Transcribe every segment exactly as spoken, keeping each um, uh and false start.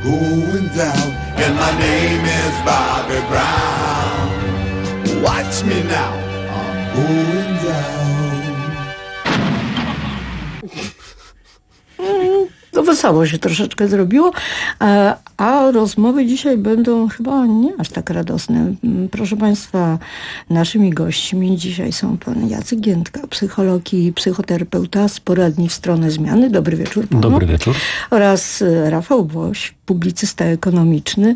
going down, and my name is Bobby Brown. Watch me now, I'm going down. No wesoło się troszeczkę zrobiło, a, a rozmowy dzisiaj będą chyba nie aż tak radosne. Proszę Państwa, naszymi gośćmi dzisiaj są pan Jacek Giętka, psycholog i psychoterapeuta z poradni W stronę zmiany. Dobry wieczór panu. Dobry wieczór. Oraz Rafał Woś, publicysta ekonomiczny,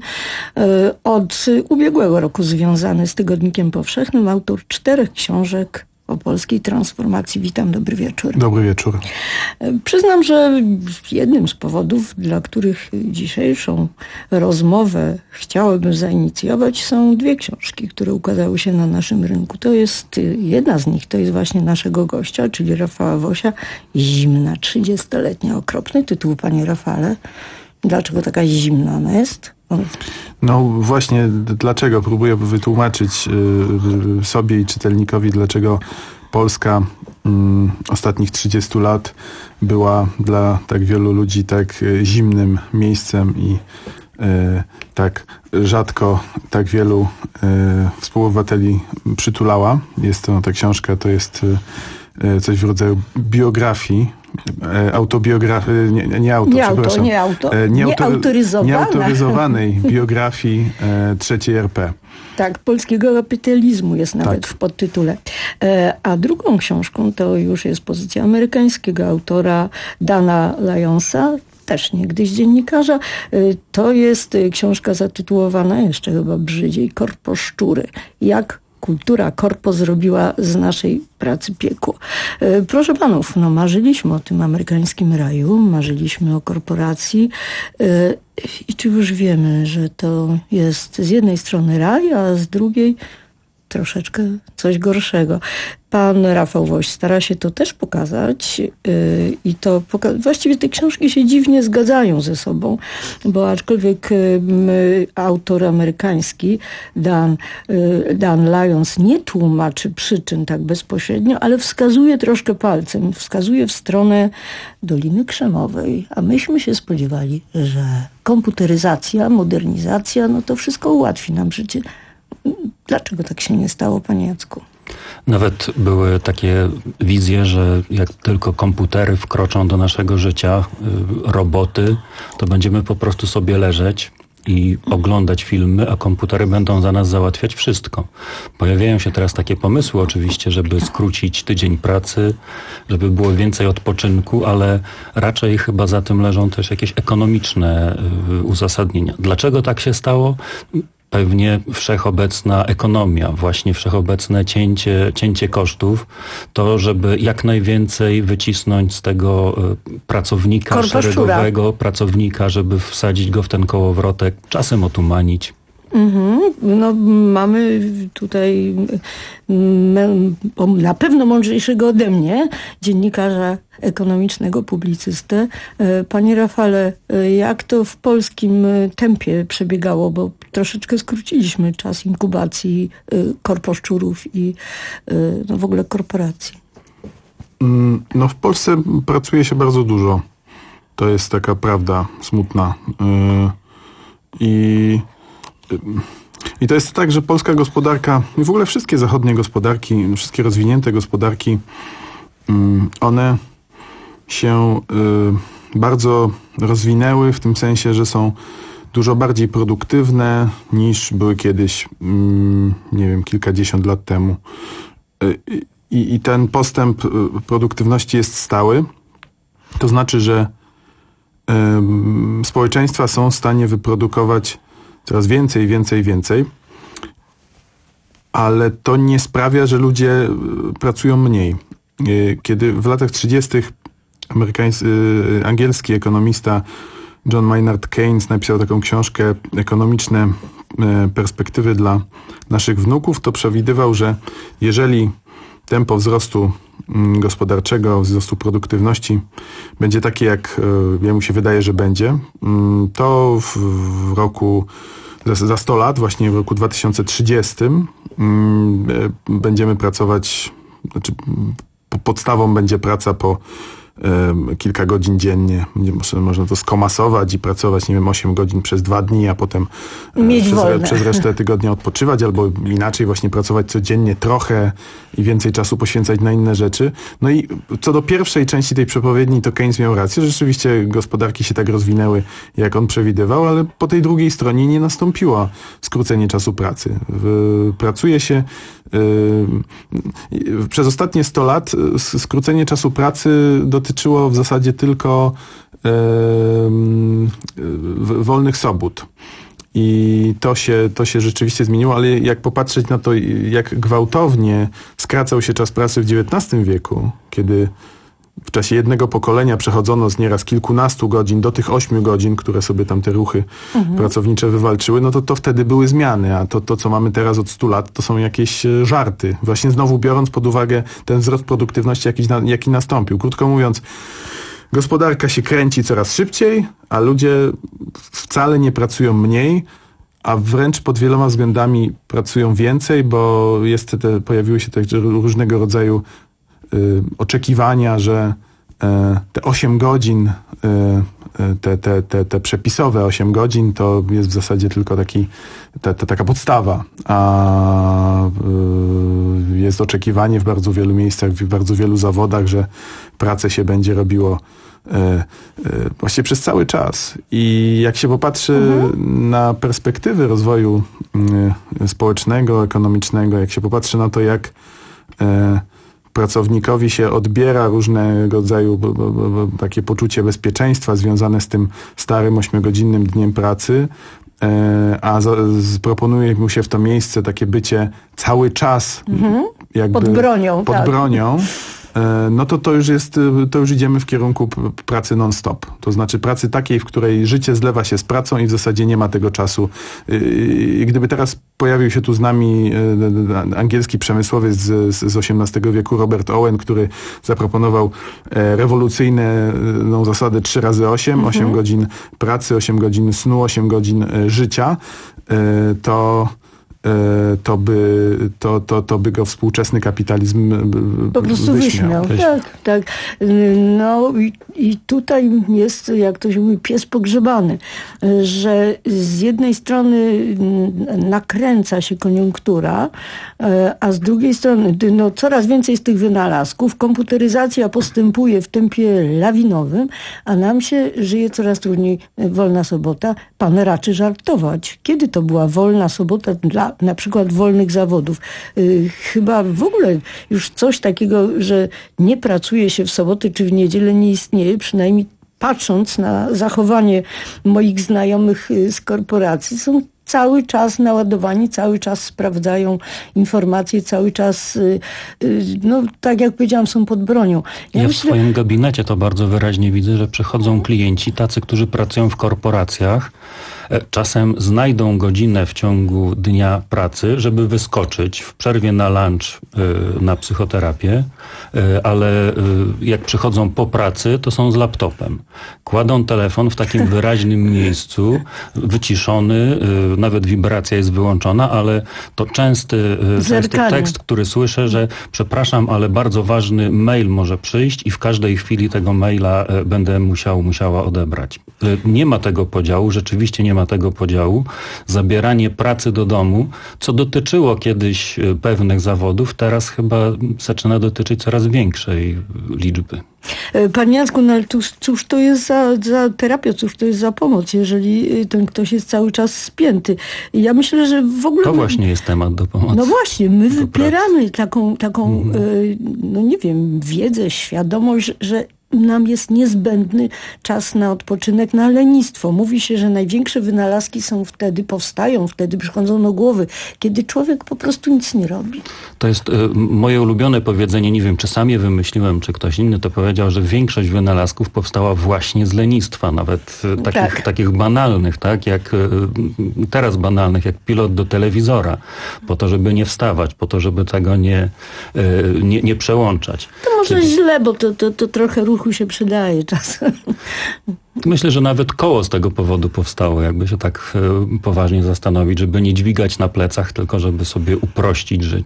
od ubiegłego roku związany z Tygodnikiem Powszechnym, autor czterech książek o polskiej transformacji. Witam, dobry wieczór. Dobry wieczór. Przyznam, że jednym z powodów, dla których dzisiejszą rozmowę chciałabym zainicjować, są dwie książki, które ukazały się na naszym rynku. To jest, jedna z nich to jest właśnie naszego gościa, czyli Rafała Wosia, Zimna, trzydziestoletnia. Okropny tytuł, panie Rafale. Dlaczego taka zimna ona jest? No właśnie, dlaczego? Próbuję wytłumaczyć y, sobie i czytelnikowi, dlaczego Polska y, ostatnich trzydziestu lat była dla tak wielu ludzi tak zimnym miejscem i y, tak rzadko tak wielu y, współobywateli przytulała. Jest to, ta książka to jest y, coś w rodzaju biografii, autobiografii, nie, nie auto, nie przepraszam. Auto, nie auto, nie nieautoryzowanej. Nieautoryzowanej biografii e, trzeciej R P. Tak, polskiego kapitalizmu jest nawet tak. w podtytule. E, a drugą książką to już jest pozycja amerykańskiego autora Dana Lyonsa, też niegdyś dziennikarza. E, to jest książka zatytułowana jeszcze chyba brzydziej, Korposzczury. Jak kultura korpo zrobiła z naszej pracy piekło. Proszę panów, no marzyliśmy o tym amerykańskim raju, marzyliśmy o korporacji i czy już wiemy, że to jest z jednej strony raj, a z drugiej troszeczkę coś gorszego. Pan Rafał Woś stara się to też pokazać yy, i to poka- właściwie te książki się dziwnie zgadzają ze sobą, bo aczkolwiek yy, autor amerykański Dan, yy, Dan Lyons nie tłumaczy przyczyn tak bezpośrednio, ale wskazuje troszkę palcem, wskazuje w stronę Doliny Krzemowej, a myśmy się spodziewali, że komputeryzacja, modernizacja, no to wszystko ułatwi nam życie. Dlaczego tak się nie stało, panie Jacku? Nawet były takie wizje, że jak tylko komputery wkroczą do naszego życia, roboty, to będziemy po prostu sobie leżeć i oglądać filmy, a komputery będą za nas załatwiać wszystko. Pojawiają się teraz takie pomysły oczywiście, żeby skrócić tydzień pracy, żeby było więcej odpoczynku, ale raczej chyba za tym leżą też jakieś ekonomiczne uzasadnienia. Dlaczego tak się stało? Pewnie wszechobecna ekonomia, właśnie wszechobecne cięcie, cięcie kosztów, to żeby jak najwięcej wycisnąć z tego pracownika Korposzczura. szeregowego, pracownika, żeby wsadzić go w ten kołowrotek, czasem otumanić. Mhm. No mamy tutaj na pewno mądrzejszego ode mnie dziennikarza ekonomicznego, publicystę. Panie Rafale, jak to w polskim tempie przebiegało, bo troszeczkę skróciliśmy czas inkubacji korposzczurów i no, w ogóle korporacji. No w Polsce pracuje się bardzo dużo. To jest taka prawda smutna. I I to jest tak, że polska gospodarka i w ogóle wszystkie zachodnie gospodarki, wszystkie rozwinięte gospodarki, one się bardzo rozwinęły w tym sensie, że są dużo bardziej produktywne niż były kiedyś, nie wiem, kilkadziesiąt lat temu. I, i ten postęp produktywności jest stały. To znaczy, że społeczeństwa są w stanie wyprodukować coraz więcej, więcej, więcej, ale to nie sprawia, że ludzie pracują mniej. Kiedy w latach trzydziestych amerykański, angielski ekonomista John Maynard Keynes napisał taką książkę Ekonomiczne perspektywy dla naszych wnuków, to przewidywał, że jeżeli tempo wzrostu gospodarczego, wzrostu produktywności będzie takie, jak jemu się wydaje, że będzie, to w, w roku, za, za sto lat, właśnie w roku dwa tysiące trzydziestym będziemy pracować, znaczy podstawą będzie praca po kilka godzin dziennie. Można to skomasować i pracować, nie wiem, osiem godzin przez dwa dni, a potem Mieć przez, wolne. przez resztę tygodnia odpoczywać, albo inaczej właśnie pracować codziennie trochę i więcej czasu poświęcać na inne rzeczy. No i co do pierwszej części tej przepowiedni, to Keynes miał rację. Rzeczywiście gospodarki się tak rozwinęły, jak on przewidywał, ale po tej drugiej stronie nie nastąpiło skrócenie czasu pracy. Pracuje się yy, przez ostatnie sto lat skrócenie czasu pracy dotyczyło w zasadzie tylko yy, wolnych sobót. I to się, to się rzeczywiście zmieniło, ale jak popatrzeć na to, jak gwałtownie skracał się czas pracy w dziewiętnastym wieku, kiedy w czasie jednego pokolenia przechodzono z nieraz kilkunastu godzin do tych ośmiu godzin, które sobie tam te ruchy mhm. pracownicze wywalczyły, no to to wtedy były zmiany, a to, to co mamy teraz od stu lat, to są jakieś żarty. Właśnie znowu biorąc pod uwagę ten wzrost produktywności, jaki, jaki nastąpił. Krótko mówiąc, gospodarka się kręci coraz szybciej, a ludzie wcale nie pracują mniej, a wręcz pod wieloma względami pracują więcej, bo jest te, pojawiły się te różnego rodzaju y, oczekiwania, że y, te osiem godzin, y, te, te, te, te przepisowe osiem godzin to jest w zasadzie tylko taki, ta, ta, taka podstawa, a y, jest oczekiwanie w bardzo wielu miejscach, w bardzo wielu zawodach, że pracę się będzie robiło właściwie przez cały czas. I jak się popatrzy mhm. na perspektywy rozwoju społecznego, ekonomicznego, jak się popatrzy na to, jak pracownikowi się odbiera różnego rodzaju takie poczucie bezpieczeństwa związane z tym starym ośmiogodzinnym dniem pracy, a proponuje mu się w to miejsce takie bycie cały czas mhm. jakby pod bronią. Pod tak. bronią. No to to już jest, to już idziemy w kierunku pracy non-stop. To znaczy pracy takiej, w której życie zlewa się z pracą i w zasadzie nie ma tego czasu. I gdyby teraz pojawił się tu z nami angielski przemysłowiec z, z osiemnastego wieku, Robert Owen, który zaproponował rewolucyjną zasadę trzy razy osiem, mhm. osiem godzin pracy, osiem godzin snu, osiem godzin życia, to to by, to, to, to by go współczesny kapitalizm po prostu wyśmiał. Tak, tak. No i, i tutaj jest, jak to się mówi, pies pogrzebany, że z jednej strony nakręca się koniunktura, a z drugiej strony no, coraz więcej z tych wynalazków, komputeryzacja postępuje w tempie lawinowym, a nam się żyje coraz trudniej. Wolna sobota. Pan raczy żartować. Kiedy to była wolna sobota dla na przykład wolnych zawodów? Yy, chyba w ogóle już coś takiego, że nie pracuje się w soboty czy w niedzielę, nie istnieje, przynajmniej patrząc na zachowanie moich znajomych z korporacji. Są cały czas naładowani, cały czas sprawdzają informacje, cały czas, no tak jak powiedziałam, są pod bronią. Ja, ja myślę... w swoim gabinecie to bardzo wyraźnie widzę, że przychodzą klienci, tacy, którzy pracują w korporacjach, czasem znajdą godzinę w ciągu dnia pracy, żeby wyskoczyć w przerwie na lunch na psychoterapię, ale jak przychodzą po pracy, to są z laptopem. Kładą telefon w takim wyraźnym miejscu, wyciszony, nawet wibracja jest wyłączona, ale to częsty, częsty tekst, który słyszę, że przepraszam, ale bardzo ważny mail może przyjść i w każdej chwili tego maila będę musiał, musiała odebrać. Nie ma tego podziału, rzeczywiście nie ma tego podziału. Zabieranie pracy do domu, co dotyczyło kiedyś pewnych zawodów, teraz chyba zaczyna dotyczyć coraz większej liczby. Panie Jacku, no ale cóż, cóż to jest za, za terapia, cóż to jest za pomoc, jeżeli ten ktoś jest cały czas spięty? Ja myślę, że w ogóle... To właśnie jest temat do pomocy. No właśnie, my wypieramy taką, taką mhm. no nie wiem, wiedzę, świadomość, że nam jest niezbędny czas na odpoczynek, na lenistwo. Mówi się, że największe wynalazki są wtedy, powstają wtedy, przychodzą do głowy, kiedy człowiek po prostu nic nie robi. To jest y, moje ulubione powiedzenie, nie wiem, czy sam je wymyśliłem, czy ktoś inny to powiedział, że większość wynalazków powstała właśnie z lenistwa, nawet y, takich, tak. takich banalnych, tak, jak y, teraz banalnych, jak pilot do telewizora, po to, żeby nie wstawać, po to, żeby tego nie, y, nie, nie przełączać. To może Czyli... źle, bo to, to, to trochę ruchu się przydaje czasem. Myślę, że nawet koło z tego powodu powstało, jakby się tak y, poważnie zastanowić, żeby nie dźwigać na plecach, tylko żeby sobie uprościć życie.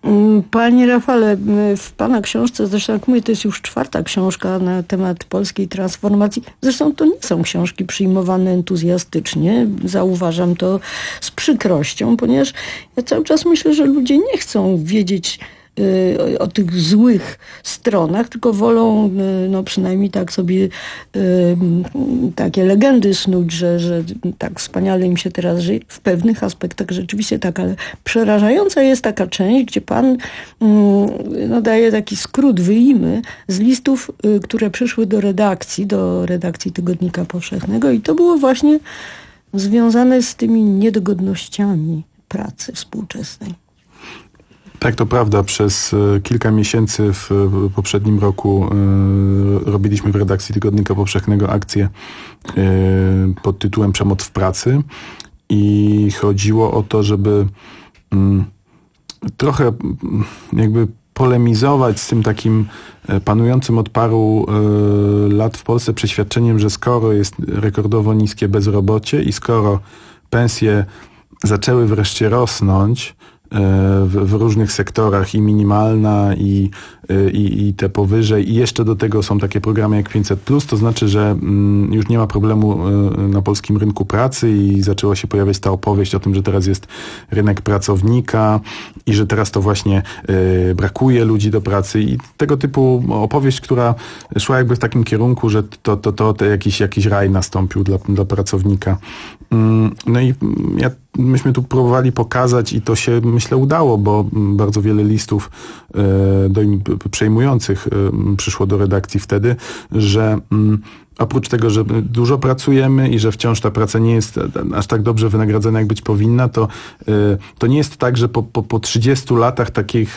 Panie Rafale, w pana książce, zresztą jak mówię, to jest już czwarta książka na temat polskiej transformacji. Zresztą to nie są książki przyjmowane entuzjastycznie. Zauważam to z przykrością, ponieważ ja cały czas myślę, że ludzie nie chcą wiedzieć o tych złych stronach, tylko wolą, no przynajmniej tak sobie takie legendy snuć, że, że tak wspaniale im się teraz żyje. W pewnych aspektach rzeczywiście tak, ale przerażająca jest taka część, gdzie pan no, daje taki skrót, wyjmy z listów, które przyszły do redakcji, do redakcji Tygodnika Powszechnego i to było właśnie związane z tymi niedogodnościami pracy współczesnej. Tak, to prawda. Przez kilka miesięcy w poprzednim roku robiliśmy w redakcji Tygodnika Powszechnego akcję pod tytułem Przemoc w pracy i chodziło o to, żeby trochę jakby polemizować z tym takim panującym od paru lat w Polsce przeświadczeniem, że skoro jest rekordowo niskie bezrobocie i skoro pensje zaczęły wreszcie rosnąć w, w różnych sektorach i minimalna i, i, i te powyżej i jeszcze do tego są takie programy jak pięćset plus, to znaczy, że już nie ma problemu na polskim rynku pracy i zaczęła się pojawiać ta opowieść o tym, że teraz jest rynek pracownika i że teraz to właśnie brakuje ludzi do pracy i tego typu opowieść, która szła jakby w takim kierunku, że to, to, to, to jakiś, jakiś raj nastąpił dla, dla pracownika. No i ja myśmy tu próbowali pokazać i to się, myślę, udało, bo bardzo wiele listów do, przejmujących przyszło do redakcji wtedy, że oprócz tego, że dużo pracujemy i że wciąż ta praca nie jest aż tak dobrze wynagradzana, jak być powinna, to, to nie jest tak, że po, po, po trzydziestu latach takich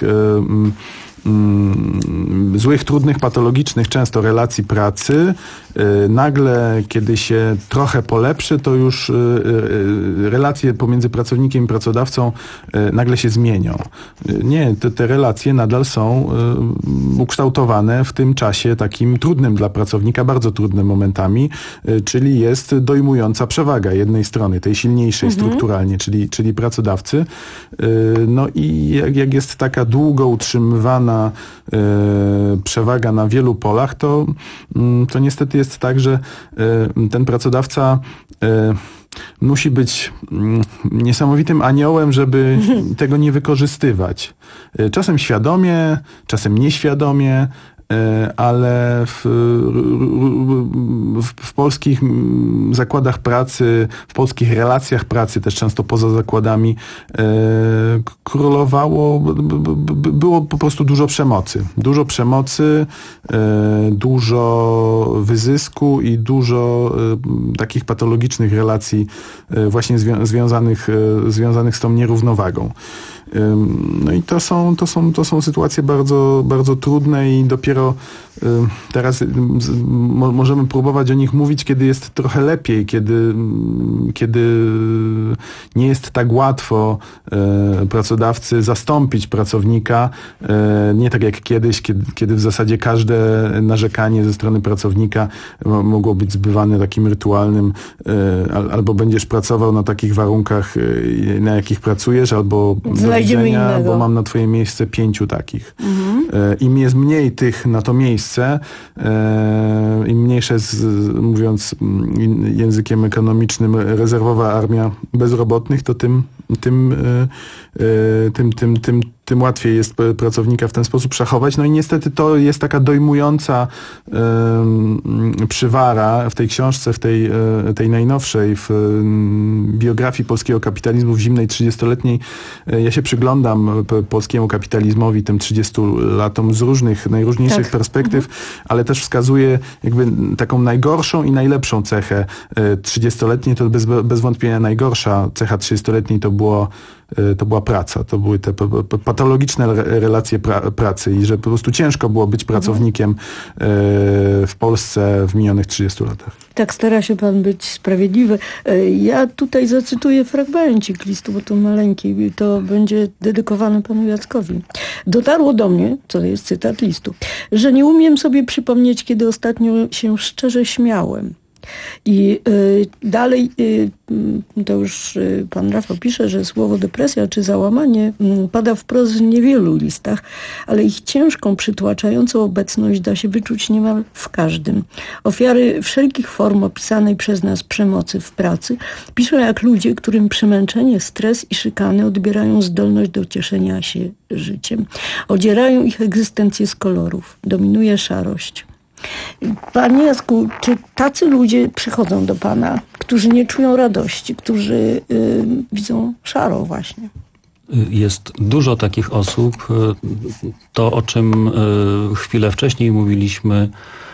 złych, trudnych, patologicznych często relacji pracy, nagle, kiedy się trochę polepszy, to już relacje pomiędzy pracownikiem i pracodawcą nagle się zmienią. Nie, te, te relacje nadal są ukształtowane w tym czasie takim trudnym dla pracownika, bardzo trudnym momentami, czyli jest dojmująca przewaga jednej strony, tej silniejszej mhm. strukturalnie, czyli, czyli pracodawcy. No i jak, jak jest taka długo utrzymywana przewaga na wielu polach, to, to niestety jest tak, że ten pracodawca musi być niesamowitym aniołem, żeby tego nie wykorzystywać. Czasem świadomie, czasem nieświadomie, ale w, w, w polskich zakładach pracy, w polskich relacjach pracy, też często poza zakładami, królowało, było po prostu dużo przemocy. Dużo przemocy, dużo wyzysku i dużo takich patologicznych relacji właśnie zwią- związanych, związanych z tą nierównowagą. No i to są, to są, to są sytuacje bardzo, bardzo trudne i dopiero teraz możemy próbować o nich mówić, kiedy jest trochę lepiej, kiedy, kiedy nie jest tak łatwo pracodawcy zastąpić pracownika, nie tak jak kiedyś, kiedy, kiedy w zasadzie każde narzekanie ze strony pracownika mogło być zbywane takim rytualnym, albo będziesz pracował na takich warunkach, na jakich pracujesz, albo do widzenia, bo mam na twoje miejsce pięciu takich. Mhm. Im jest mniej tych na to miejsce, im mniejsza jest, mówiąc językiem ekonomicznym, rezerwowa armia bezrobotnych, to tym, tym, tym, tym, tym, tym łatwiej jest pracownika w ten sposób szachować. No i niestety to jest taka dojmująca y, przywara w tej książce, w tej, y, tej najnowszej, w y, biografii polskiego kapitalizmu w zimnej trzydziestoletniej. Y, ja się przyglądam p- polskiemu kapitalizmowi, tym trzydziestu latom z różnych, najróżniejszych tak. perspektyw, mhm. ale też wskazuje jakby taką najgorszą i najlepszą cechę y, trzydziestoletniej. To bez, bez wątpienia najgorsza cecha trzydziestoletniej to było to była praca, to były te patologiczne relacje pra- pracy i że po prostu ciężko było być pracownikiem w Polsce w minionych trzydziestu latach. Tak stara się pan być sprawiedliwy. Ja tutaj zacytuję fragmencik listu, bo to maleńki, to będzie dedykowane panu Jackowi. Dotarło do mnie, co jest cytat listu, że nie umiem sobie przypomnieć, kiedy ostatnio się szczerze śmiałem. I y, dalej, y, to już y, pan Rafał pisze, że słowo depresja czy załamanie y, pada wprost w niewielu listach, ale ich ciężką, przytłaczającą obecność da się wyczuć niemal w każdym. Ofiary wszelkich form opisanej przez nas przemocy w pracy piszą jak ludzie, którym przemęczenie, stres i szykany odbierają zdolność do cieszenia się życiem. Odzierają ich egzystencję z kolorów. Dominuje szarość. Panie Jacku, czy tacy ludzie przychodzą do pana, którzy nie czują radości, którzy y, widzą szaro właśnie? Jest dużo takich osób. To, o czym chwilę wcześniej mówiliśmy,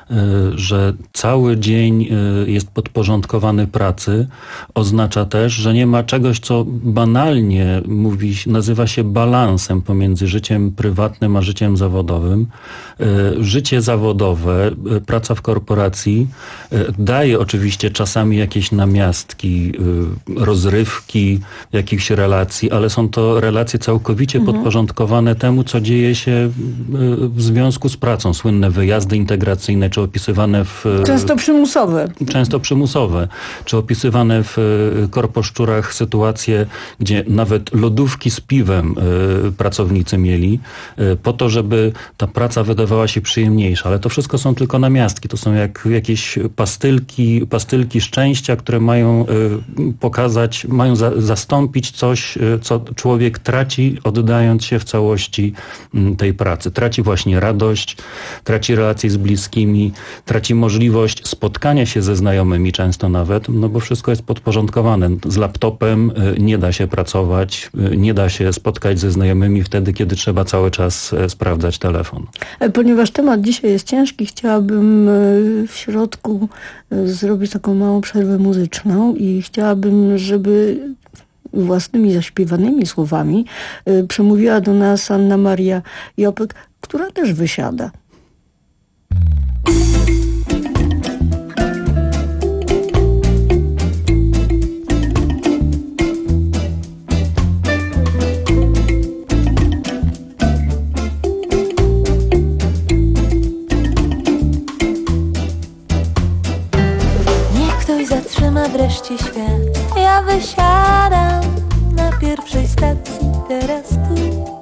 że cały dzień jest podporządkowany pracy, oznacza też, że nie ma czegoś, co banalnie mówi, nazywa się balansem pomiędzy życiem prywatnym a życiem zawodowym. Życie zawodowe, praca w korporacji daje oczywiście czasami jakieś namiastki, rozrywki jakichś relacji, ale są to relacje całkowicie mhm. podporządkowane temu, co dzieje się w związku z pracą. Słynne wyjazdy integracyjne, czy opisywane w... Często przymusowe. Często przymusowe. Czy opisywane w korposzczurach sytuacje, gdzie nawet lodówki z piwem pracownicy mieli, po to, żeby ta praca wydawała się przyjemniejsza. Ale to wszystko są tylko namiastki. To są jak jakieś pastylki, pastylki szczęścia, które mają pokazać, mają za, zastąpić coś, co człowiek traci, oddając się w całości tej pracy. Traci właśnie radość, traci relacje z bliskimi, traci możliwość spotkania się ze znajomymi często nawet, no bo wszystko jest podporządkowane. Z laptopem nie da się pracować, nie da się spotkać ze znajomymi wtedy, kiedy trzeba cały czas sprawdzać telefon. Ponieważ temat dzisiaj jest ciężki, chciałabym w środku zrobić taką małą przerwę muzyczną i chciałabym, żeby własnymi zaśpiewanymi słowami przemówiła do nas Anna Maria Jopek, która też wysiada. Zatrzyma wreszcie świat. Ja wysiadam na pierwszej stacji, teraz tu.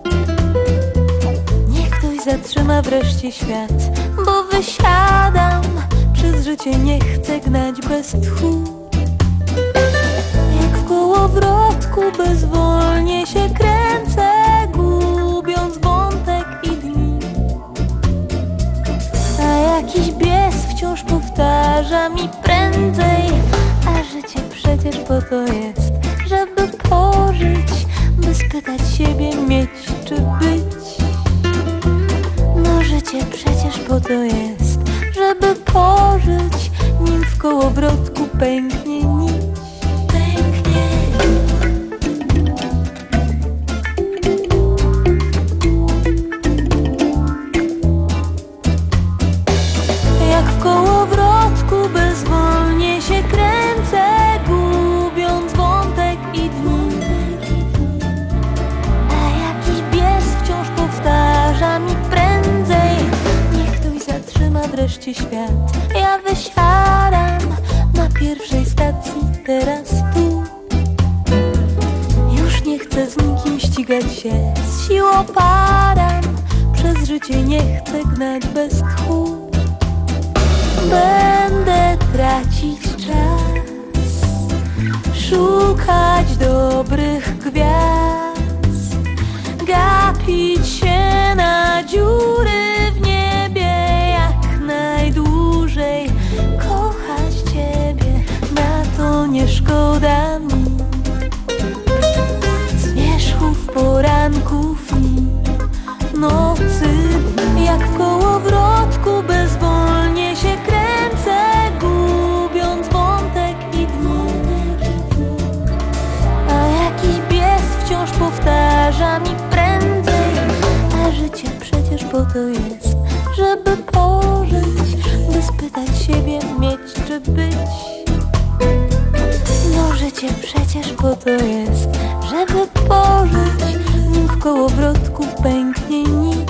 Niech ktoś zatrzyma wreszcie świat, bo wysiadam. Przez życie nie chcę gnać bez tchu. Jak w kołowrotku bezwolnie się kręcę, gubiąc wątek i dni. A jakiś bies wciąż powtarza mi prędzej. A życie przecież po to jest, żeby pożyć, by spytać siebie mieć czy być. No życie przecież po to jest, żeby pożyć, nim w kołowrotku pęknie nić. Pęknie jak w kołowrotku bezwolnie się kręcę, gubiąc wątek i dni. A jakiś bies wciąż powtarza mi prędzej. Niech ktoś zatrzyma wreszcie świat. Ja wysiadam na pierwszej stacji, teraz tu. Już nie chcę z nikim ścigać się, z siłą padam. Przez życie nie chcę gnać bez tchu. Będę tracić czas, szukać dobrych gwiazd, gapić się na dziury w niebie jak najdłużej, kochać Ciebie, na to nie szkoda mi zmierzchów, poranków i nocy. Jak w kołowrotku bezwolnie się kręcę, gubiąc wątek i dni. A jakiś bies wciąż powtarza mi prędzej. A życie przecież po to jest, żeby pożyć, by spytać siebie mieć czy być. No życie przecież po to jest, żeby pożyć, nim w kołowrotku pęknie nić.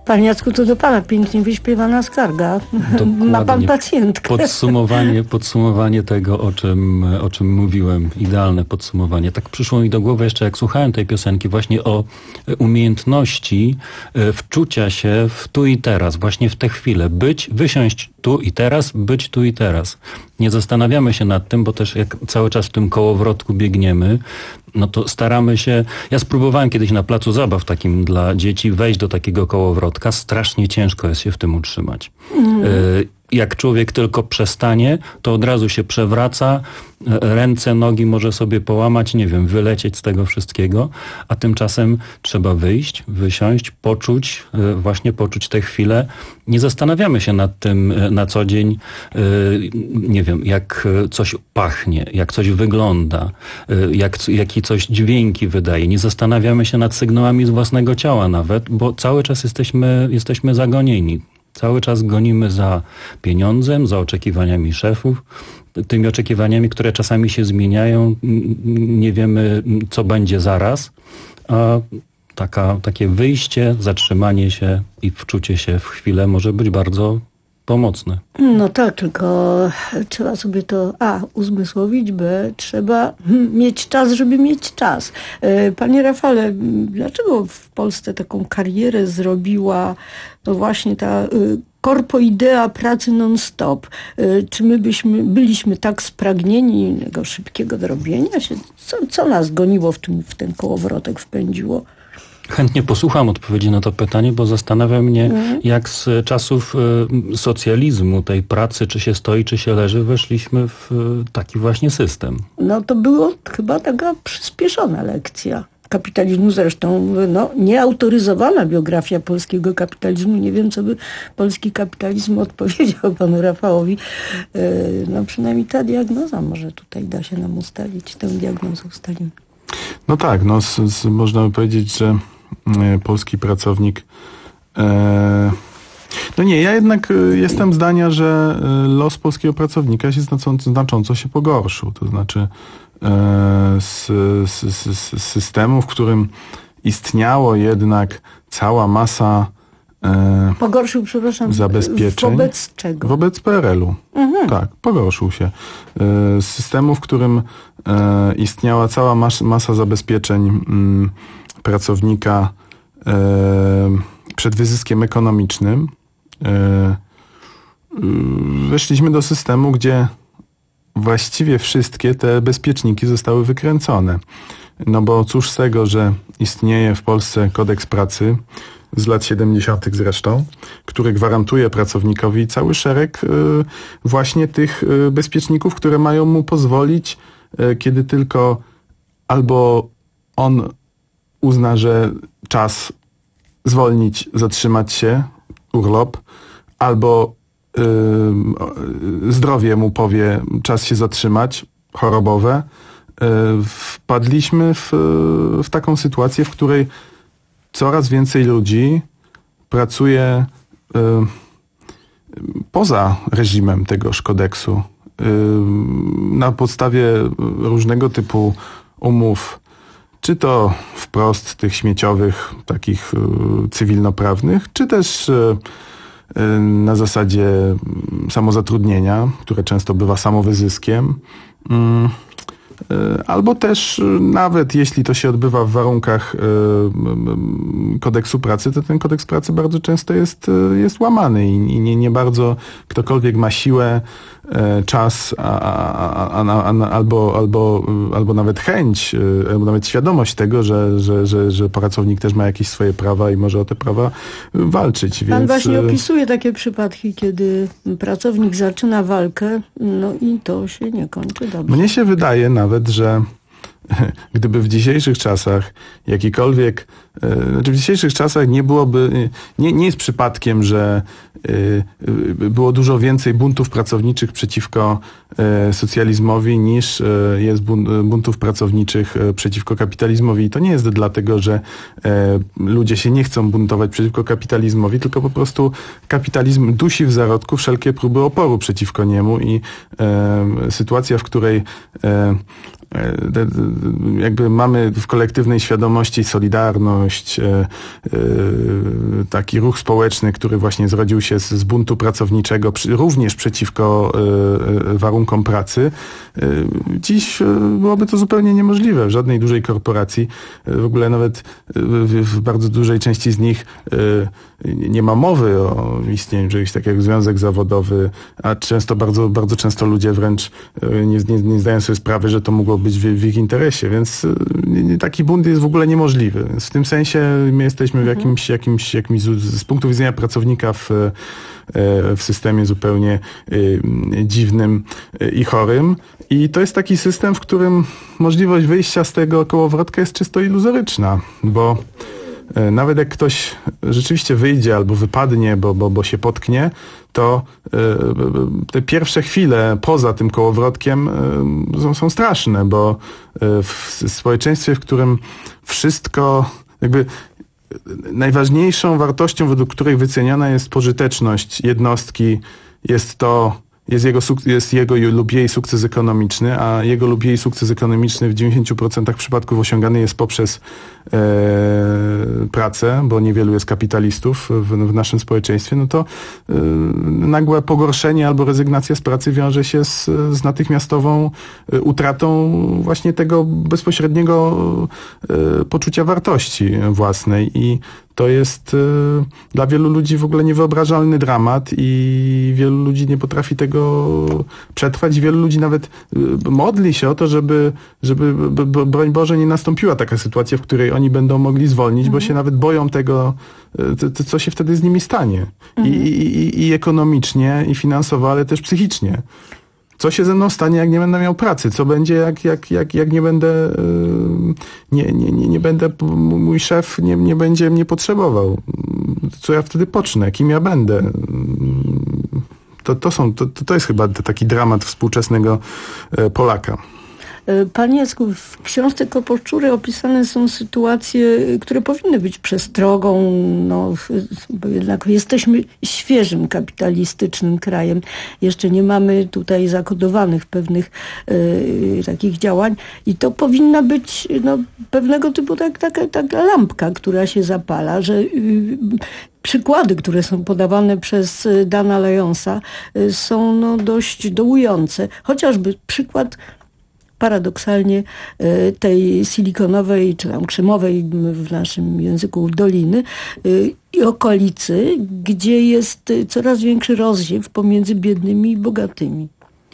Panie Jacku, to do pana pięknie wyśpiewana skarga. Dokładnie. Ma pan pacjentkę. Podsumowanie, podsumowanie tego, o czym, o czym mówiłem. Idealne podsumowanie. Tak przyszło mi do głowy jeszcze, jak słuchałem tej piosenki, właśnie o umiejętności wczucia się w tu i teraz, właśnie w tę chwilę. Być, wysiąść tu i teraz, być tu i teraz. Nie zastanawiamy się nad tym, bo też jak cały czas w tym kołowrotku biegniemy, no to staramy się... Ja spróbowałem kiedyś na placu zabaw takim dla dzieci wejść do takiego kołowrotka. Strasznie ciężko jest się w tym utrzymać. Mm. Jak człowiek tylko przestanie, to od razu się przewraca, ręce, nogi może sobie połamać, nie wiem, wylecieć z tego wszystkiego, a tymczasem trzeba wyjść, wysiąść, poczuć, właśnie poczuć tę chwilę. Nie zastanawiamy się nad tym na co dzień, nie wiem, jak coś pachnie, jak coś wygląda, jak, jaki coś dźwięki wydaje. Nie zastanawiamy się nad sygnałami z własnego ciała nawet, bo cały czas jesteśmy, jesteśmy zagonieni. Cały czas gonimy za pieniądzem, za oczekiwaniami szefów, tymi oczekiwaniami, które czasami się zmieniają. Nie wiemy, co będzie zaraz, a taka, takie wyjście, zatrzymanie się i wczucie się w chwilę może być bardzo pomocne. No tak, tylko trzeba sobie to a. uzmysłowić, b. trzeba mieć czas, żeby mieć czas. Panie Rafale, dlaczego w Polsce taką karierę zrobiła no właśnie ta korpoidea pracy non-stop? Czy my byśmy, byliśmy tak spragnieni tego szybkiego dorobienia się? Co, co nas goniło w, tym, w ten kołowrotek, wpędziło? Chętnie posłucham odpowiedzi na to pytanie, bo zastanawia mnie, mm. jak z czasów y, socjalizmu, tej pracy, czy się stoi, czy się leży, weszliśmy w y, taki właśnie system. No to było chyba taka przyspieszona lekcja kapitalizmu, zresztą no, nieautoryzowana biografia polskiego kapitalizmu. Nie wiem, co by polski kapitalizm odpowiedział panu Rafałowi. Y, no przynajmniej ta diagnoza może tutaj da się nam ustalić, tę diagnozę ustalimy. No tak, no z, z, można by powiedzieć, że e, polski pracownik... E, no nie, ja jednak e, jestem zdania, że e, los polskiego pracownika się znacząco, znacząco się pogorszył. To znaczy e, z, z, z, z systemu, w którym istniało jednak cała masa e, pogorszył, przepraszam, zabezpieczeń. Wobec czego? Wobec P R L-u. Mhm. Tak, pogorszył się. Z systemu, w którym e, istniała cała mas, masa zabezpieczeń m, pracownika e, przed wyzyskiem ekonomicznym, e, weszliśmy do systemu, gdzie właściwie wszystkie te bezpieczniki zostały wykręcone. No bo cóż z tego, że istnieje w Polsce kodeks pracy, z lat siedemdziesiątych zresztą, który gwarantuje pracownikowi cały szereg y, właśnie tych y, bezpieczników, które mają mu pozwolić, y, kiedy tylko albo on uzna, że czas zwolnić, zatrzymać się, urlop, albo y, zdrowie mu powie, czas się zatrzymać, chorobowe. Y, wpadliśmy w, w taką sytuację, w której coraz więcej ludzi pracuje y, poza reżimem tegoż kodeksu. Y, na podstawie różnego typu umów, czy to wprost tych śmieciowych, takich y, cywilnoprawnych, czy też y, y, na zasadzie samozatrudnienia, które często bywa samowyzyskiem. Y, Albo też nawet jeśli to się odbywa w warunkach kodeksu pracy, to ten kodeks pracy bardzo często jest, jest łamany i nie, nie bardzo ktokolwiek ma siłę, czas, a, a, a, a, albo, albo, albo nawet chęć, albo nawet świadomość tego, że, że, że, że pracownik też ma jakieś swoje prawa i może o te prawa walczyć. Pan Więc... właśnie opisuje takie przypadki, kiedy pracownik zaczyna walkę, no i to się nie kończy dobrze. Mnie się wydaje nawet, że gdyby w dzisiejszych czasach jakikolwiek, znaczy w dzisiejszych czasach nie byłoby, nie, nie jest przypadkiem, że było dużo więcej buntów pracowniczych przeciwko socjalizmowi niż jest buntów pracowniczych przeciwko kapitalizmowi. I to nie jest dlatego, że ludzie się nie chcą buntować przeciwko kapitalizmowi, tylko po prostu kapitalizm dusi w zarodku wszelkie próby oporu przeciwko niemu i sytuacja, w której jakby mamy w kolektywnej świadomości solidarność, taki ruch społeczny, który właśnie zrodził się z buntu pracowniczego, również przeciwko warunkom pracy. Dziś byłoby to zupełnie niemożliwe. W żadnej dużej korporacji, w ogóle nawet w bardzo dużej części z nich nie ma mowy o istnieniu czegoś takiego jak związek zawodowy, a często, bardzo, bardzo często ludzie wręcz nie, nie, nie zdają sobie sprawy, że to mogło być w, w ich interesie, więc taki bunt jest w ogóle niemożliwy. Więc w tym sensie my jesteśmy w jakimś, jakimś, jakimś z punktu widzenia pracownika w, w systemie zupełnie dziwnym i chorym. I to jest taki system, w którym możliwość wyjścia z tego kołowrotka jest czysto iluzoryczna, bo nawet jak ktoś rzeczywiście wyjdzie albo wypadnie, bo, bo, bo się potknie, to te pierwsze chwile poza tym kołowrotkiem są, są straszne, bo w społeczeństwie, w którym wszystko jakby najważniejszą wartością, według której wyceniana jest pożyteczność jednostki, jest to, jest jego, jest jego lub jej sukces ekonomiczny, a jego lub jej sukces ekonomiczny w dziewięćdziesięciu procentach przypadków osiągany jest poprzez e, pracę, bo niewielu jest kapitalistów w, w naszym społeczeństwie, no to e, nagłe pogorszenie albo rezygnacja z pracy wiąże się z, z natychmiastową utratą właśnie tego bezpośredniego e, poczucia wartości własnej i to jest y, dla wielu ludzi w ogóle niewyobrażalny dramat i wielu ludzi nie potrafi tego przetrwać i wielu ludzi nawet y, modli się o to, żeby, żeby b, b, broń Boże nie nastąpiła taka sytuacja, w której oni będą mogli zwolnić, mhm. bo się nawet boją tego, y, to, co się wtedy z nimi stanie. Mhm. I, i, I ekonomicznie, i finansowo, ale też psychicznie. Co się ze mną stanie, jak nie będę miał pracy? Co będzie, jak, jak, jak, jak nie będę, nie, nie, nie, nie będę, mój szef nie, nie będzie mnie potrzebował? Co ja wtedy pocznę? Kim ja będę? To, to, są, to, to jest chyba taki dramat współczesnego Polaka. Panie Jacku, w książce Koposzczury opisane są sytuacje, które powinny być przestrogą, no, bo jednak jesteśmy świeżym kapitalistycznym krajem. Jeszcze nie mamy tutaj zakodowanych pewnych y, takich działań i to powinna być no, pewnego typu tak, taka, taka lampka, która się zapala, że y, przykłady, które są podawane przez Dana Lyonsa y, są no, dość dołujące. Chociażby przykład paradoksalnie tej silikonowej, czy tam krzemowej w naszym języku doliny i okolicy, gdzie jest coraz większy rozziew pomiędzy biednymi i bogatymi.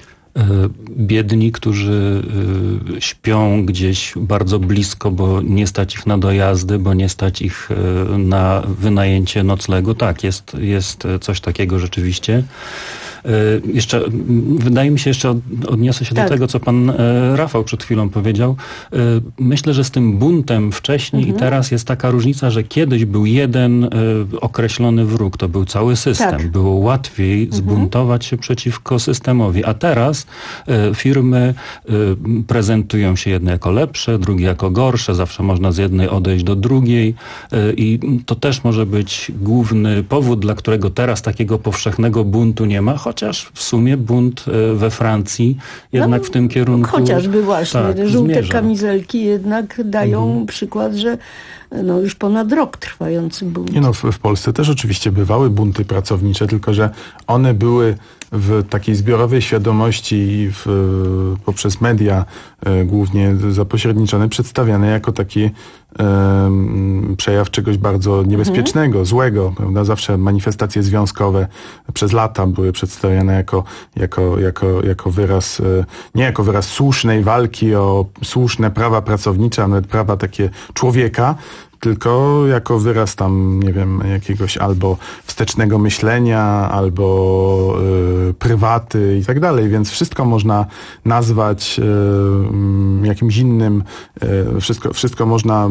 Biedni, którzy śpią gdzieś bardzo blisko, bo nie stać ich na dojazdy, bo nie stać ich na wynajęcie noclegu. Tak, jest, jest coś takiego rzeczywiście. Jeszcze, wydaje mi się, jeszcze odniosę się tak. do tego, co pan Rafał przed chwilą powiedział. Myślę, że z tym buntem wcześniej mhm. i teraz jest taka różnica, że kiedyś był jeden określony wróg, to był cały system. Tak. Było łatwiej mhm. zbuntować się przeciwko systemowi, a teraz firmy prezentują się jedne jako lepsze, drugie jako gorsze, zawsze można z jednej odejść do drugiej i to też może być główny powód, dla którego teraz takiego powszechnego buntu nie ma, chociaż w sumie bunt we Francji jednak no, w tym kierunku chociażby właśnie, tak, żółte zmierza. Kamizelki jednak dają mhm. przykład, że no już ponad rok trwający bunt. Nie no, w, w Polsce też oczywiście bywały bunty pracownicze, tylko że one były w takiej zbiorowej świadomości w, poprzez media e, głównie zapośredniczone, przedstawiane jako taki e, przejaw czegoś bardzo niebezpiecznego, mhm. złego, prawda? Zawsze manifestacje związkowe przez lata były przedstawiane jako, jako, jako, jako wyraz, e, nie jako wyraz słusznej walki o słuszne prawa pracownicze, a nawet prawa takie człowieka, tylko jako wyraz tam, nie wiem, jakiegoś albo wstecznego myślenia, albo y, prywaty i tak dalej, więc wszystko można nazwać y, jakimś innym, y, wszystko, wszystko można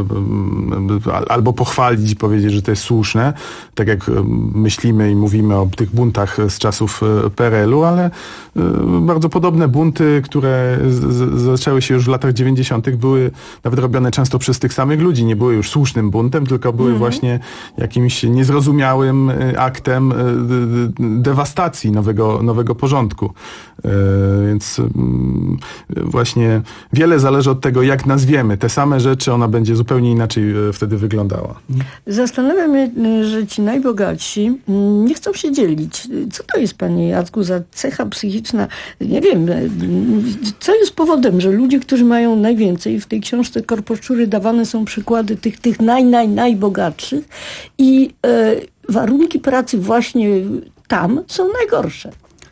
y, y, albo pochwalić i powiedzieć, że to jest słuszne, tak jak myślimy i mówimy o tych buntach z czasów P R L-u, ale y, bardzo podobne bunty, które z, z, zaczęły się już w latach dziewięćdziesiątych były nawet robione często przez tych samych ludzi, nie były już już słusznym buntem, tylko były mm. właśnie jakimś niezrozumiałym aktem dewastacji nowego, nowego porządku. Więc właśnie wiele zależy od tego, jak nazwiemy te same rzeczy, ona będzie zupełnie inaczej wtedy wyglądała. Zastanawiam się, że ci najbogatsi nie chcą się dzielić. Co to jest, panie Jacku, za cecha psychiczna? Nie wiem, co jest powodem, że ludzie, którzy mają najwięcej, w tej książce Korposzczury dawane są przykłady tych, tych naj, naj, najbogatszych i e, warunki pracy właśnie tam są najgorsze.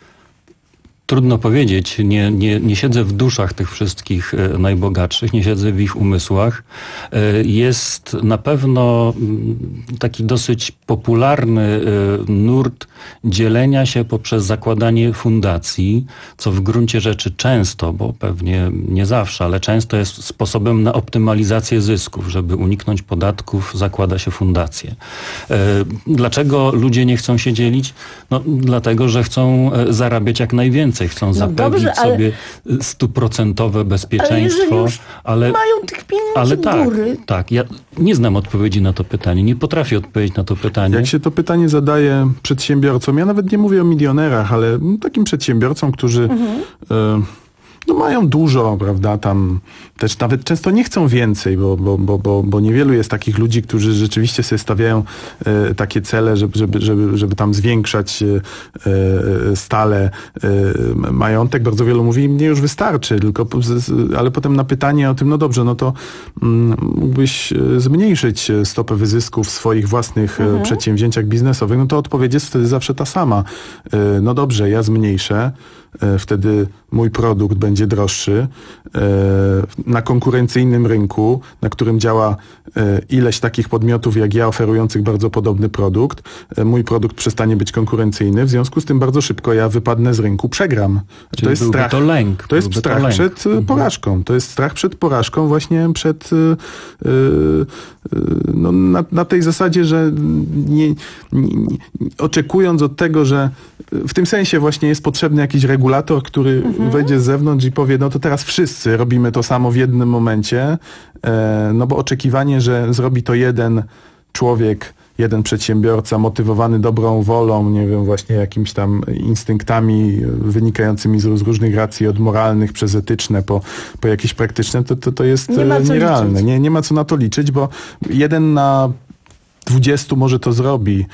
Trudno powiedzieć, nie, nie, nie siedzę w duszach tych wszystkich e, najbogatszych, nie siedzę w ich umysłach. E, jest na pewno m, taki dosyć popularny e, nurt dzielenia się poprzez zakładanie fundacji, co w gruncie rzeczy często, bo pewnie nie zawsze, ale często jest sposobem na optymalizację zysków. Żeby uniknąć podatków, zakłada się fundację. E, dlaczego ludzie nie chcą się dzielić? No, dlatego, że chcą e, zarabiać jak najwięcej. Chcą no zapewnić dobrze, ale, sobie stuprocentowe bezpieczeństwo, ale, ale mają tych pieniędzy ale tak, góry. Tak, ja nie znam odpowiedzi na to pytanie, nie potrafię odpowiedzieć na to pytanie. Jak się to pytanie zadaje przedsiębiorcom, ja nawet nie mówię o milionerach, ale takim przedsiębiorcom, którzy mhm. y, no mają dużo, prawda, tam też nawet często nie chcą więcej, bo, bo, bo, bo, bo niewielu jest takich ludzi, którzy rzeczywiście sobie stawiają e, takie cele, żeby, żeby, żeby, żeby tam zwiększać e, stale e, majątek. Bardzo wielu mówi, mnie już wystarczy, tylko, ale potem na pytanie o tym, no dobrze, no to mm, mógłbyś zmniejszyć stopę wyzysku w swoich własnych mhm. przedsięwzięciach biznesowych, no to odpowiedź jest wtedy zawsze ta sama. E, no dobrze, ja zmniejszę, e, wtedy mój produkt będzie droższy, e, na konkurencyjnym rynku, na którym działa e, ileś takich podmiotów jak ja, oferujących bardzo podobny produkt, e, mój produkt przestanie być konkurencyjny, w związku z tym bardzo szybko ja wypadnę z rynku, przegram. Czyli to jest strach, to lęk. To jest strach to lęk. przed mhm. porażką. To jest strach przed porażką właśnie przed e, e, no, na, na tej zasadzie, że nie, nie, nie, oczekując od tego, że w tym sensie właśnie jest potrzebny jakiś regulator, który mhm. wejdzie z zewnątrz i powie, no to teraz wszyscy robimy to samo w jednym momencie, no bo oczekiwanie, że zrobi to jeden człowiek, jeden przedsiębiorca motywowany dobrą wolą, nie wiem, właśnie jakimiś tam instynktami wynikającymi z różnych racji, od moralnych przez etyczne po, po jakieś praktyczne, to, to, to jest nie nierealne. Nie, nie ma co na to liczyć, bo jeden na dwudziestu może to zrobi,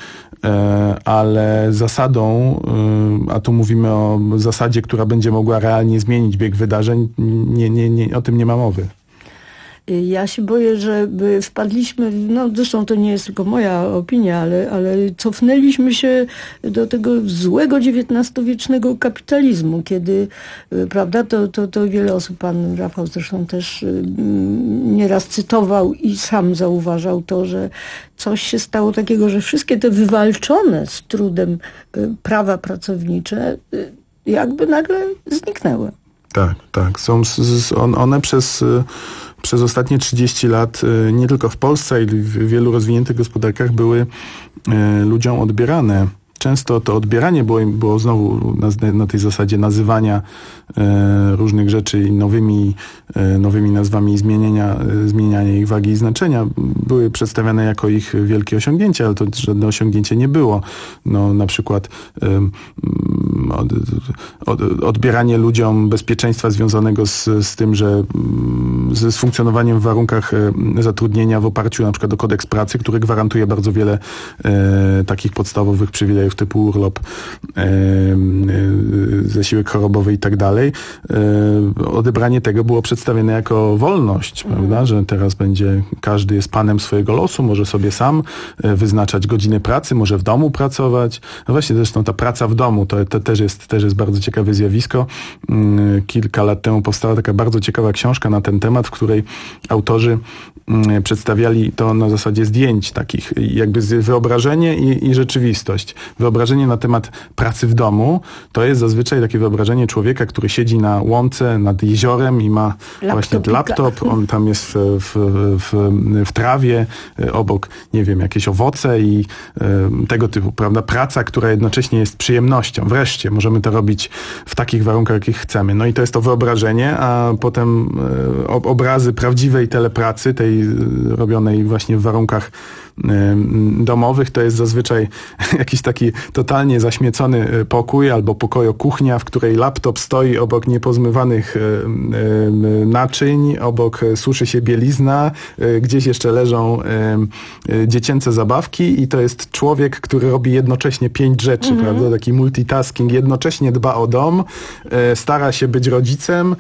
ale zasadą, a tu mówimy o zasadzie, która będzie mogła realnie zmienić bieg wydarzeń, nie, nie, nie, o tym nie ma mowy. Ja się boję, że wpadliśmy, no zresztą to nie jest tylko moja opinia, ale, ale cofnęliśmy się do tego złego dziewiętnastowiecznego kapitalizmu, kiedy, prawda, to, to, to wiele osób, pan Rafał zresztą też nieraz cytował i sam zauważał to, że coś się stało takiego, że wszystkie te wywalczone z trudem prawa pracownicze jakby nagle zniknęły. Tak, tak. Są one przez... Przez ostatnie trzydzieści lat nie tylko w Polsce, ale w wielu rozwiniętych gospodarkach były ludziom odbierane. Często to odbieranie było, było znowu na, na tej zasadzie nazywania e, różnych rzeczy nowymi, e, nowymi nazwami i zmieniania, e, zmieniania ich wagi i znaczenia. Były przedstawiane jako ich wielkie osiągnięcia, ale to żadne osiągnięcie nie było. No, na przykład e, od, od, odbieranie ludziom bezpieczeństwa związanego z, z tym, że z, z funkcjonowaniem w warunkach zatrudnienia w oparciu na przykład o kodeks pracy, który gwarantuje bardzo wiele e, takich podstawowych przywilejów typu urlop, e, e, zasiłek chorobowy i tak dalej. E, odebranie tego było przedstawione jako wolność, mm. prawda, że teraz będzie, każdy jest panem swojego losu, może sobie sam e, wyznaczać godziny pracy, może w domu pracować. No właśnie, zresztą ta praca w domu, to, to też jest, też jest bardzo ciekawe zjawisko. E, kilka lat temu powstała taka bardzo ciekawa książka na ten temat, w której autorzy e, przedstawiali to na zasadzie zdjęć takich, jakby wyobrażenie i, i rzeczywistość. Wyobrażenie na temat pracy w domu to jest zazwyczaj takie wyobrażenie człowieka, który siedzi na łące nad jeziorem i ma Laptopika. właśnie laptop, on tam jest w, w, w, w trawie, obok, nie wiem, jakieś owoce i e, tego typu, prawda, praca, która jednocześnie jest przyjemnością. Wreszcie możemy to robić w takich warunkach, jakich chcemy. No i to jest to wyobrażenie, a potem e, obrazy prawdziwej telepracy, tej robionej właśnie w warunkach domowych, to jest zazwyczaj jakiś taki totalnie zaśmiecony pokój albo pokojo-kuchnia, w której laptop stoi obok niepozmywanych naczyń, obok suszy się bielizna, gdzieś jeszcze leżą dziecięce zabawki i to jest człowiek, który robi jednocześnie pięć rzeczy, mhm. prawda? Taki multitasking, jednocześnie dba o dom, stara się być rodzicem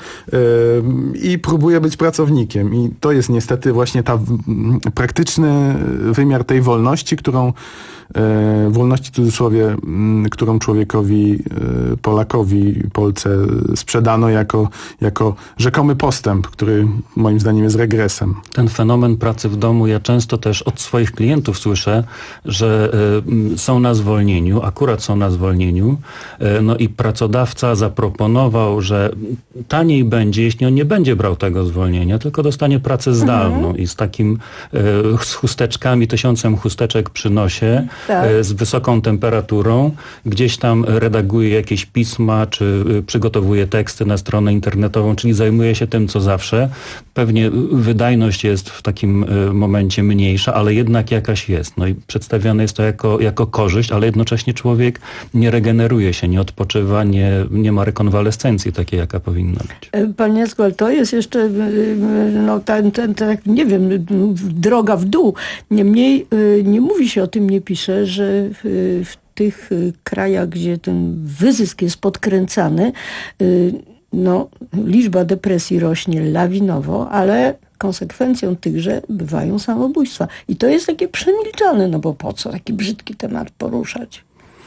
i próbuje być pracownikiem. I to jest niestety właśnie ta praktyczny wymiar tej wolności, którą e, wolności w cudzysłowie, m, którą człowiekowi, e, Polakowi, Polce sprzedano jako, jako rzekomy postęp, który moim zdaniem jest regresem. Ten fenomen pracy w domu, ja często też od swoich klientów słyszę, że e, są na zwolnieniu, akurat są na zwolnieniu, e, no i pracodawca zaproponował, że taniej będzie, jeśli on nie będzie brał tego zwolnienia, tylko dostanie pracę zdalną mhm. i z takim, e, z chusteczkami, tysiącem chusteczek przy nosie, tak. e, z wysoką temperaturą, gdzieś tam redaguje jakieś pisma, czy e, przygotowuje teksty na stronę internetową, czyli zajmuje się tym, co zawsze. Pewnie wydajność jest w takim e, momencie mniejsza, ale jednak jakaś jest. No i przedstawiane jest to jako, jako korzyść, ale jednocześnie człowiek nie regeneruje się, nie odpoczywa, nie, nie ma rekonwalescencji takiej, jaka powinna być. Panie Jacku, ale to jest jeszcze, no ten, ten, ten, nie wiem, droga w dół. Niemniej nie mówi się o tym, nie pisze, że w tych krajach, gdzie ten wyzysk jest podkręcany, no, liczba depresji rośnie lawinowo, ale konsekwencją tychże bywają samobójstwa. I to jest takie przemilczane, no bo po co taki brzydki temat poruszać?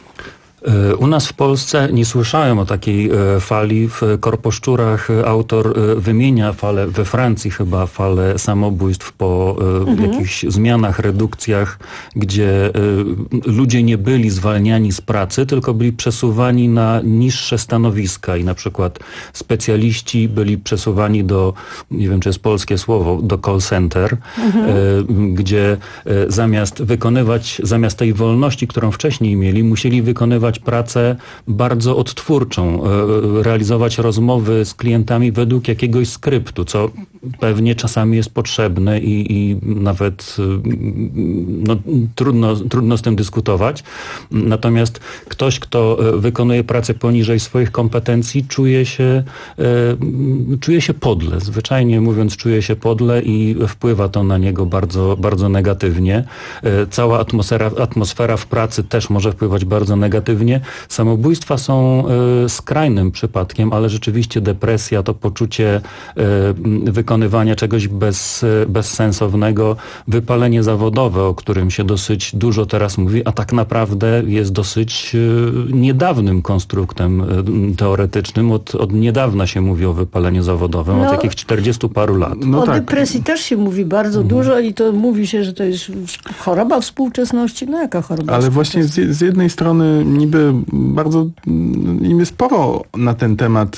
U nas w Polsce nie słyszałem o takiej fali. W Korposzczurach autor wymienia falę, we Francji chyba falę samobójstw po mhm. jakichś zmianach, redukcjach, gdzie ludzie nie byli zwalniani z pracy, tylko byli przesuwani na niższe stanowiska i na przykład specjaliści byli przesuwani do, nie wiem czy jest polskie słowo, do call center, mhm. gdzie zamiast wykonywać, zamiast tej wolności, którą wcześniej mieli, musieli wykonywać pracę bardzo odtwórczą, realizować rozmowy z klientami według jakiegoś skryptu, co pewnie czasami jest potrzebne i, i nawet no, trudno, trudno z tym dyskutować. Natomiast ktoś, kto wykonuje pracę poniżej swoich kompetencji, czuje się, czuje się podle. Zwyczajnie mówiąc, czuje się podle i wpływa to na niego bardzo, bardzo negatywnie. Cała atmosfera, atmosfera w pracy też może wpływać bardzo negatywnie. Samobójstwa są y, skrajnym przypadkiem, ale rzeczywiście depresja, to poczucie y, wykonywania czegoś bez, y, bezsensownego, wypalenie zawodowe, o którym się dosyć dużo teraz mówi, a tak naprawdę jest dosyć y, niedawnym konstruktem y, teoretycznym. Od, od niedawna się mówi o wypaleniu zawodowym, no, od jakich czterdziestu paru lat. No o tak. Depresji też się mówi bardzo mhm. dużo i to mówi się, że to jest choroba współczesności. No jaka choroba? Ale właśnie z, z jednej strony niby bardzo im sporo na ten temat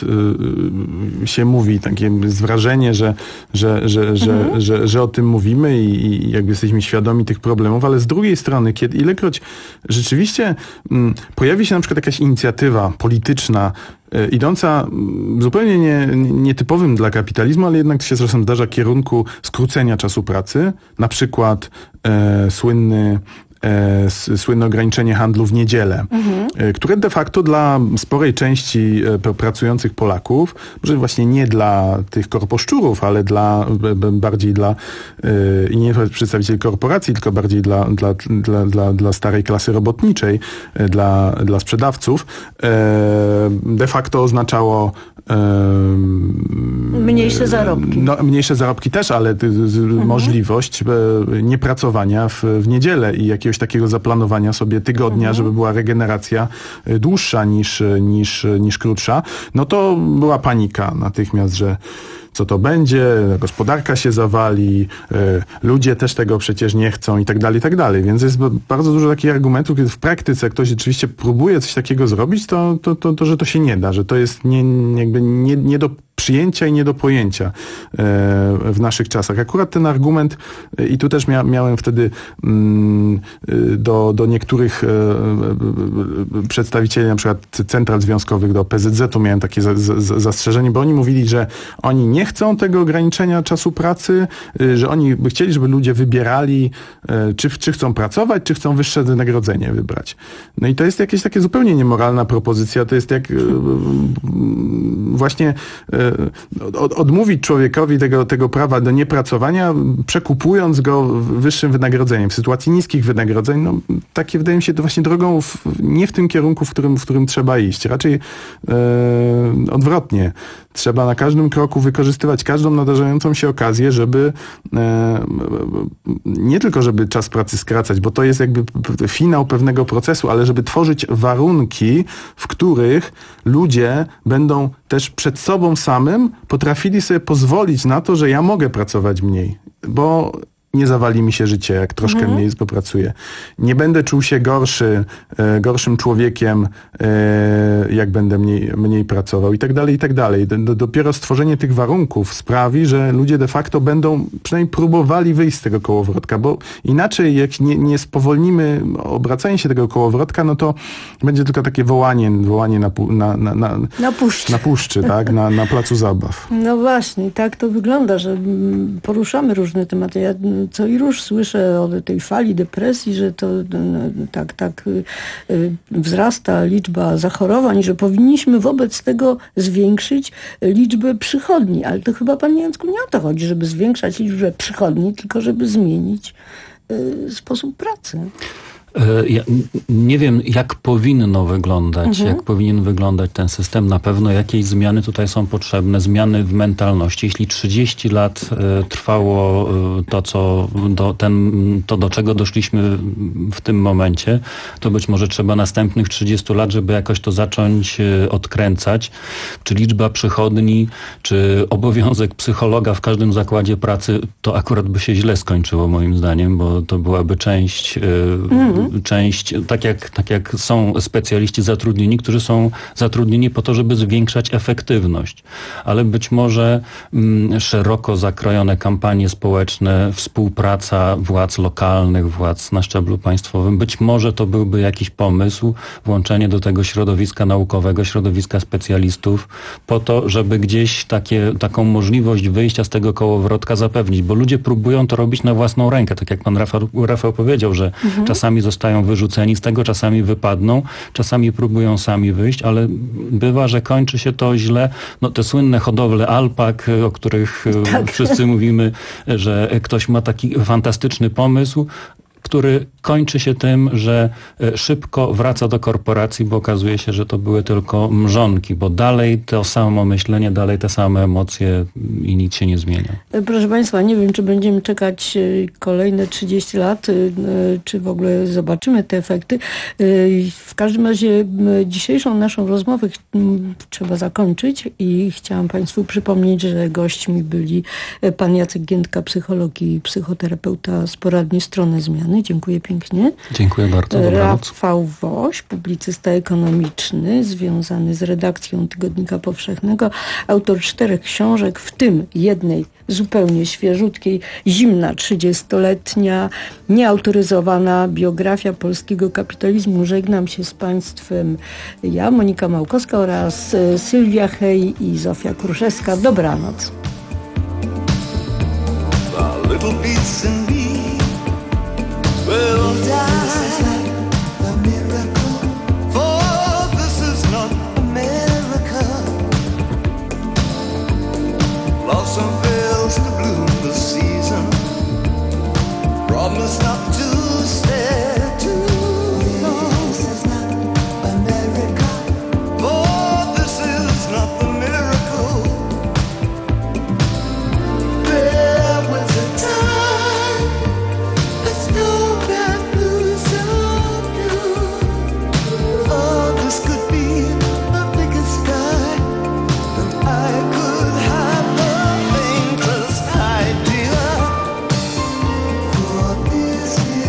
y, się mówi. Takie jest wrażenie, że, że, że, że, mhm. że, że, że o tym mówimy i, i jakby jesteśmy świadomi tych problemów, ale z drugiej strony, kiedy ilekroć rzeczywiście m, pojawi się na przykład jakaś inicjatywa polityczna, y, idąca zupełnie nie, nietypowym dla kapitalizmu, ale jednak się czasem zdarza kierunku skrócenia czasu pracy, na przykład y, słynny słynne ograniczenie handlu w niedzielę, mhm. które de facto dla sporej części pracujących Polaków, może właśnie nie dla tych korposzczurów, ale dla bardziej dla i nie przedstawicieli korporacji, tylko bardziej dla, dla, dla, dla, dla starej klasy robotniczej, dla, dla sprzedawców, de facto oznaczało mniejsze zarobki. No, mniejsze zarobki też, ale mhm. możliwość niepracowania w, w niedzielę i jakiegoś takiego zaplanowania sobie tygodnia, mhm. żeby była regeneracja dłuższa niż, niż, niż krótsza. No to była panika natychmiast, że co to będzie, gospodarka się zawali, y, ludzie też tego przecież nie chcą i tak dalej, i tak dalej. Więc jest bardzo dużo takich argumentów, kiedy w praktyce ktoś rzeczywiście próbuje coś takiego zrobić, to, to, to, to że to się nie da, że to jest nie, jakby nie, nie do przyjęcia i nie do pojęcia w naszych czasach. Akurat ten argument, i tu też mia, miałem wtedy do, do niektórych przedstawicieli, na przykład central związkowych, do P Z Z u miałem takie za, za, zastrzeżenie, bo oni mówili, że oni nie chcą tego ograniczenia czasu pracy, że oni by chcieli, żeby ludzie wybierali, czy, czy chcą pracować, czy chcą wyższe wynagrodzenie wybrać. No i to jest jakieś takie zupełnie niemoralna propozycja. To jest jak właśnie Od, odmówić człowiekowi tego, tego prawa do niepracowania, przekupując go wyższym wynagrodzeniem. W sytuacji niskich wynagrodzeń, no, takie wydaje mi się to właśnie drogą w, nie w tym kierunku, w którym, w którym trzeba iść. Raczej e, odwrotnie. Trzeba na każdym kroku wykorzystywać każdą nadarzającą się okazję, żeby e, nie tylko, żeby czas pracy skracać, bo to jest jakby finał pewnego procesu, ale żeby tworzyć warunki, w których ludzie będą też przed sobą samym potrafili sobie pozwolić na to, że ja mogę pracować mniej, bo nie zawali mi się życie, jak troszkę mhm. mniej popracuję. Nie będę czuł się gorszy, e, gorszym człowiekiem, e, jak będę mniej, mniej pracował i tak dalej, i tak dalej. Do, dopiero stworzenie tych warunków sprawi, że ludzie de facto będą przynajmniej próbowali wyjść z tego kołowrotka, bo inaczej jak nie, nie spowolnimy obracanie się tego kołowrotka, no to będzie tylko takie wołanie, wołanie na, na, na, na, na puszczy, na puszczy tak? na, na placu zabaw. No właśnie, tak to wygląda, że poruszamy różne tematy. Ja co i róż słyszę o tej fali depresji, że to no, tak, tak wzrasta liczba zachorowań, że powinniśmy wobec tego zwiększyć liczbę przychodni. Ale to chyba, panie Jacku, nie o to chodzi, żeby zwiększać liczbę przychodni, tylko żeby zmienić y, sposób pracy. Ja nie wiem, jak powinno wyglądać, mhm. jak powinien wyglądać ten system. Na pewno jakieś zmiany tutaj są potrzebne, zmiany w mentalności. Jeśli trzydzieści lat trwało to, co do, ten, to, do czego doszliśmy w tym momencie, to być może trzeba następnych trzydziestu lat, żeby jakoś to zacząć odkręcać. Czy liczba przychodni, czy obowiązek psychologa w każdym zakładzie pracy, to akurat by się źle skończyło moim zdaniem, bo to byłaby część mhm. część, tak jak, tak jak są specjaliści zatrudnieni, którzy są zatrudnieni po to, żeby zwiększać efektywność. Ale być może mm, szeroko zakrojone kampanie społeczne, współpraca władz lokalnych, władz na szczeblu państwowym, być może to byłby jakiś pomysł, włączenie do tego środowiska naukowego, środowiska specjalistów, po to, żeby gdzieś takie, taką możliwość wyjścia z tego kołowrotka zapewnić, bo ludzie próbują to robić na własną rękę, tak jak pan Rafał, Rafał powiedział, że mhm. czasami zostają wyrzuceni z tego, czasami wypadną, czasami próbują sami wyjść, ale bywa, że kończy się to źle. No te słynne hodowle alpak, o których tak. wszyscy mówimy, że ktoś ma taki fantastyczny pomysł, który kończy się tym, że szybko wraca do korporacji, bo okazuje się, że to były tylko mrzonki, bo dalej to samo myślenie, dalej te same emocje i nic się nie zmienia. Proszę Państwa, nie wiem, czy będziemy czekać kolejne trzydzieści lat, czy w ogóle zobaczymy te efekty. W każdym razie dzisiejszą naszą rozmowę trzeba zakończyć i chciałam Państwu przypomnieć, że gośćmi byli pan Jacek Giętka, psycholog i psychoterapeuta z poradni Strony Zmiany. Dziękuję pięknie. Dziękuję bardzo. Rafał Woś, publicysta ekonomiczny, związany z redakcją Tygodnika Powszechnego, autor czterech książek, w tym jednej zupełnie świeżutkiej, zimna, trzydziestoletnia, nieautoryzowana biografia polskiego kapitalizmu. Żegnam się z Państwem ja, Monika Małkowska oraz Sylwia Hej i Zofia Kruszewska. Dobranoc. Well, this is not a miracle, for this is not America. Blossom fails to bloom this season, promise not to stay too long. This is not America, for this is not the miracle. There was a time, a snow This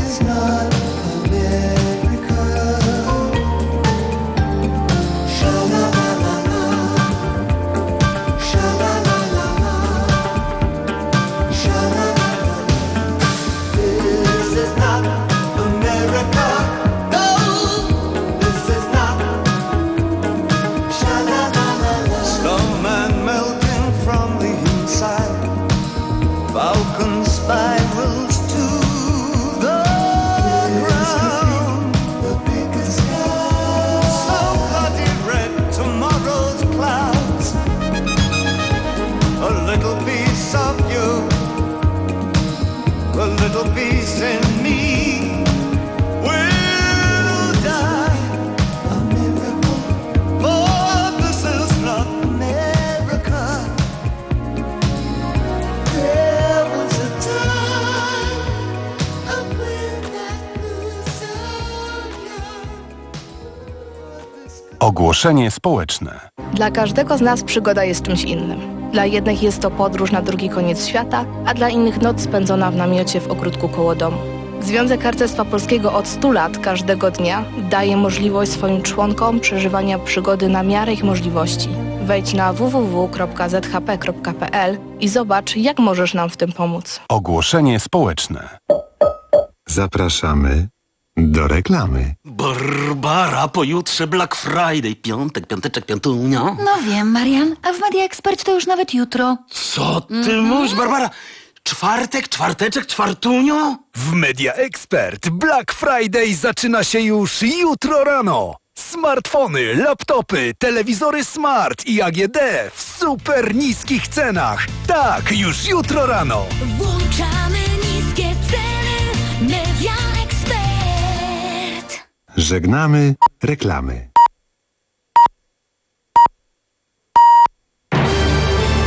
Ogłoszenie społeczne. Dla każdego z nas przygoda jest czymś innym. Dla jednych jest to podróż na drugi koniec świata, a dla innych noc spędzona w namiocie w ogródku koło domu. Związek Harcerstwa Polskiego od stu lat każdego dnia daje możliwość swoim członkom przeżywania przygody na miarę ich możliwości. Wejdź na w w w kropka z h p kropka p l i zobacz, jak możesz nam w tym pomóc. Ogłoszenie społeczne. Zapraszamy do reklamy. Barbara, pojutrze Black Friday, piątek, piąteczek, piątunia. No wiem, Marian, a w Media Expert to już nawet jutro. Co ty mm-hmm. mówisz, Barbara? Czwartek, czwarteczek, czwartunio? W Media Expert Black Friday zaczyna się już jutro rano. Smartfony, laptopy, telewizory smart i A G D w super niskich cenach. Tak, już jutro rano. Włączamy niskie ceny. Media Expert. Żegnamy reklamy.